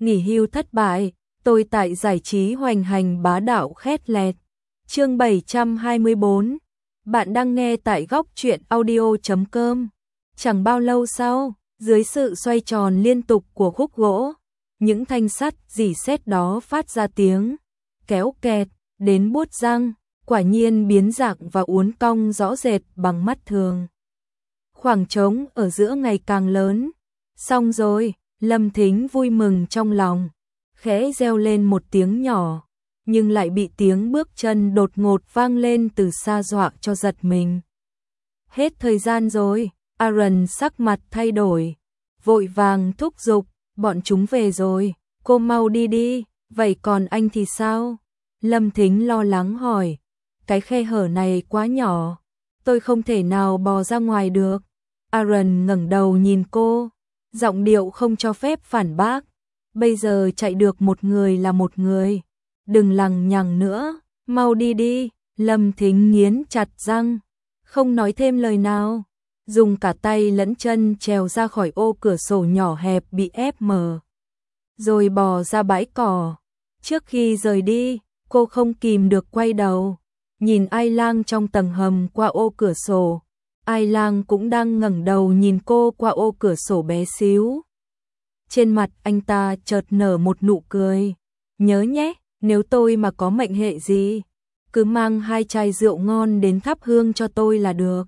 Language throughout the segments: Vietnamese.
nghỉ hưu thất bại, tôi tại giải trí hoành hành bá đạo khét lẹt. Chương 724. Bạn đang nghe tại góc truyện audio.com. Chẳng bao lâu sau, dưới sự xoay tròn liên tục của khúc gỗ, những thanh sắt rỉ sét đó phát ra tiếng kéo kẹt đến buốt răng, quả nhiên biến dạng và uốn cong rõ rệt bằng mắt thường. Khoảng trống ở giữa ngày càng lớn. Xong rồi, Lâm Thính vui mừng trong lòng, khẽ reo lên một tiếng nhỏ, nhưng lại bị tiếng bước chân đột ngột vang lên từ xa dọa cho giật mình. Hết thời gian rồi, Aaron sắc mặt thay đổi, vội vàng thúc giục, bọn chúng về rồi, cô mau đi đi, vậy còn anh thì sao? Lâm Thính lo lắng hỏi, cái khe hở này quá nhỏ, tôi không thể nào bò ra ngoài được. Aaron ngẩng đầu nhìn cô, giọng điệu không cho phép phản bác, bây giờ chạy được một người là một người, đừng lằng nhằng nữa, mau đi đi. Lâm Thính nghiến chặt răng, không nói thêm lời nào, dùng cả tay lẫn chân trèo ra khỏi ô cửa sổ nhỏ hẹp bị ép mở, rồi bò ra bãi cỏ. Trước khi rời đi, cô không kìm được quay đầu, nhìn Ai Lang trong tầng hầm qua ô cửa sổ. Ai Lang cũng đang ngẩng đầu nhìn cô qua ô cửa sổ bé xíu. Trên mặt anh ta chợt nở một nụ cười. Nhớ nhé, nếu tôi mà có mệnh hệ gì, cứ mang 2 chai rượu ngon đến thắp hương cho tôi là được.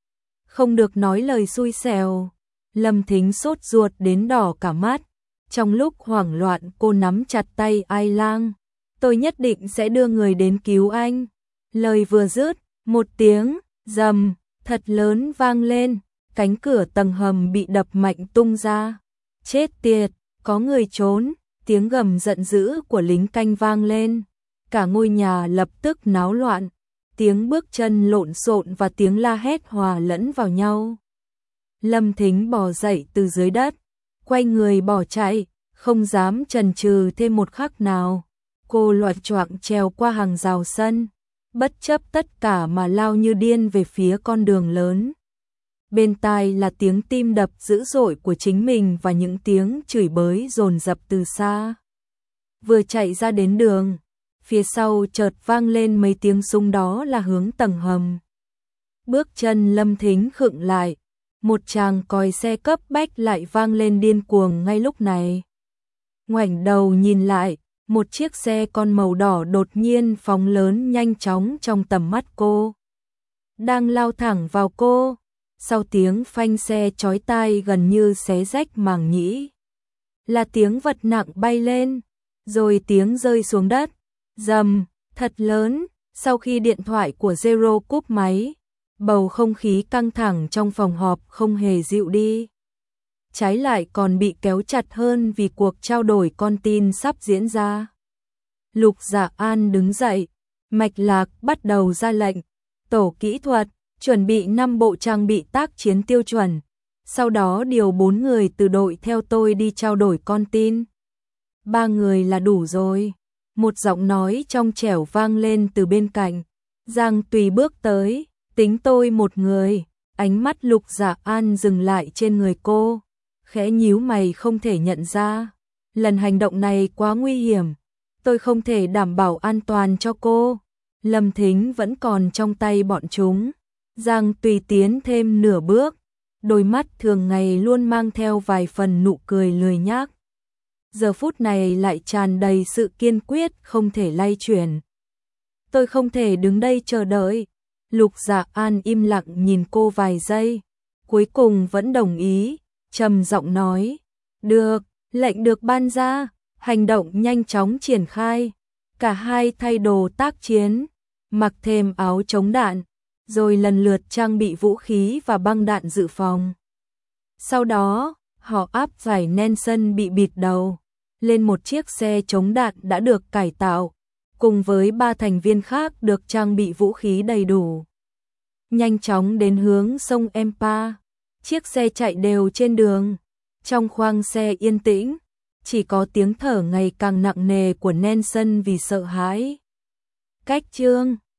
Không được nói lời xui xẻo. Lâm Thính sốt ruột đến đỏ cả mắt. Trong lúc hoảng loạn cô nắm chặt tay Ai Lang. Tôi nhất định sẽ đưa người đến cứu anh. Lời vừa dứt, một tiếng rầm thật lớn vang lên, cánh cửa tầng hầm bị đập mạnh tung ra. Chết tiệt, có người trốn, tiếng gầm giận dữ của lính canh vang lên. Cả ngôi nhà lập tức náo loạn, tiếng bước chân lộn xộn và tiếng la hét hòa lẫn vào nhau. Lâm Thính bò dậy từ dưới đất, quay người bỏ chạy, không dám chần chừ thêm một khắc nào. Cô loạng choạng trèo qua hàng rào sân, bất chấp tất cả mà lao như điên về phía con đường lớn. Bên tai là tiếng tim đập dữ dội của chính mình và những tiếng chửi bới dồn dập từ xa. Vừa chạy ra đến đường, phía sau chợt vang lên mấy tiếng súng, đó là hướng tầng hầm. Bước chân Lâm Thính khựng lại, một tràng còi xe cấp bách lại vang lên điên cuồng ngay lúc này. Ngoảnh đầu nhìn lại, một chiếc xe con màu đỏ đột nhiên phóng lớn nhanh chóng trong tầm mắt cô, đang lao thẳng vào cô. Sau tiếng phanh xe chói tai gần như xé rách màng nhĩ, là tiếng vật nặng bay lên, rồi tiếng rơi xuống đất, rầm, thật lớn. Sau khi điện thoại của Zero cúp máy, bầu không khí căng thẳng trong phòng họp không hề dịu đi. Trái lại còn bị kéo chặt hơn vì cuộc trao đổi con tin sắp diễn ra. Lục Dạ An đứng dậy, mạch lạc bắt đầu ra lệnh. Tổ kỹ thuật, chuẩn bị 5 bộ trang bị tác chiến tiêu chuẩn. Sau đó điều 4 người từ đội theo tôi đi trao đổi con tin. 3 người là đủ rồi. Một giọng nói trong trẻo vang lên từ bên cạnh. Giang Tùy bước tới, tính tôi một người. Ánh mắt Lục Dạ An dừng lại trên người cô, khẽ nhíu mày không thể nhận ra. Lần hành động này quá nguy hiểm, tôi không thể đảm bảo an toàn cho cô. Lâm Thính vẫn còn trong tay bọn chúng. Giang Tùy tiến thêm nửa bước, đôi mắt thường ngày luôn mang theo vài phần nụ cười lười nhác, giờ phút này lại tràn đầy sự kiên quyết không thể lay chuyển. Tôi không thể đứng đây chờ đợi. Lục Dạ An im lặng nhìn cô vài giây, cuối cùng vẫn đồng ý, trầm giọng nói, được, lệnh được ban ra, hành động nhanh chóng triển khai. Cả hai thay đồ tác chiến, mặc thêm áo chống đạn, rồi lần lượt trang bị vũ khí và băng đạn dự phòng. Sau đó, họ áp giải Nelson bị bịt đầu lên một chiếc xe chống đạn đã được cải tạo, cùng với 3 thành viên khác được trang bị vũ khí đầy đủ. Nhanh chóng đến hướng sông Empa, chiếc xe chạy đều trên đường. Trong khoang xe yên tĩnh, chỉ có tiếng thở ngày càng nặng nề của Nelson vì sợ hãi. Cách chương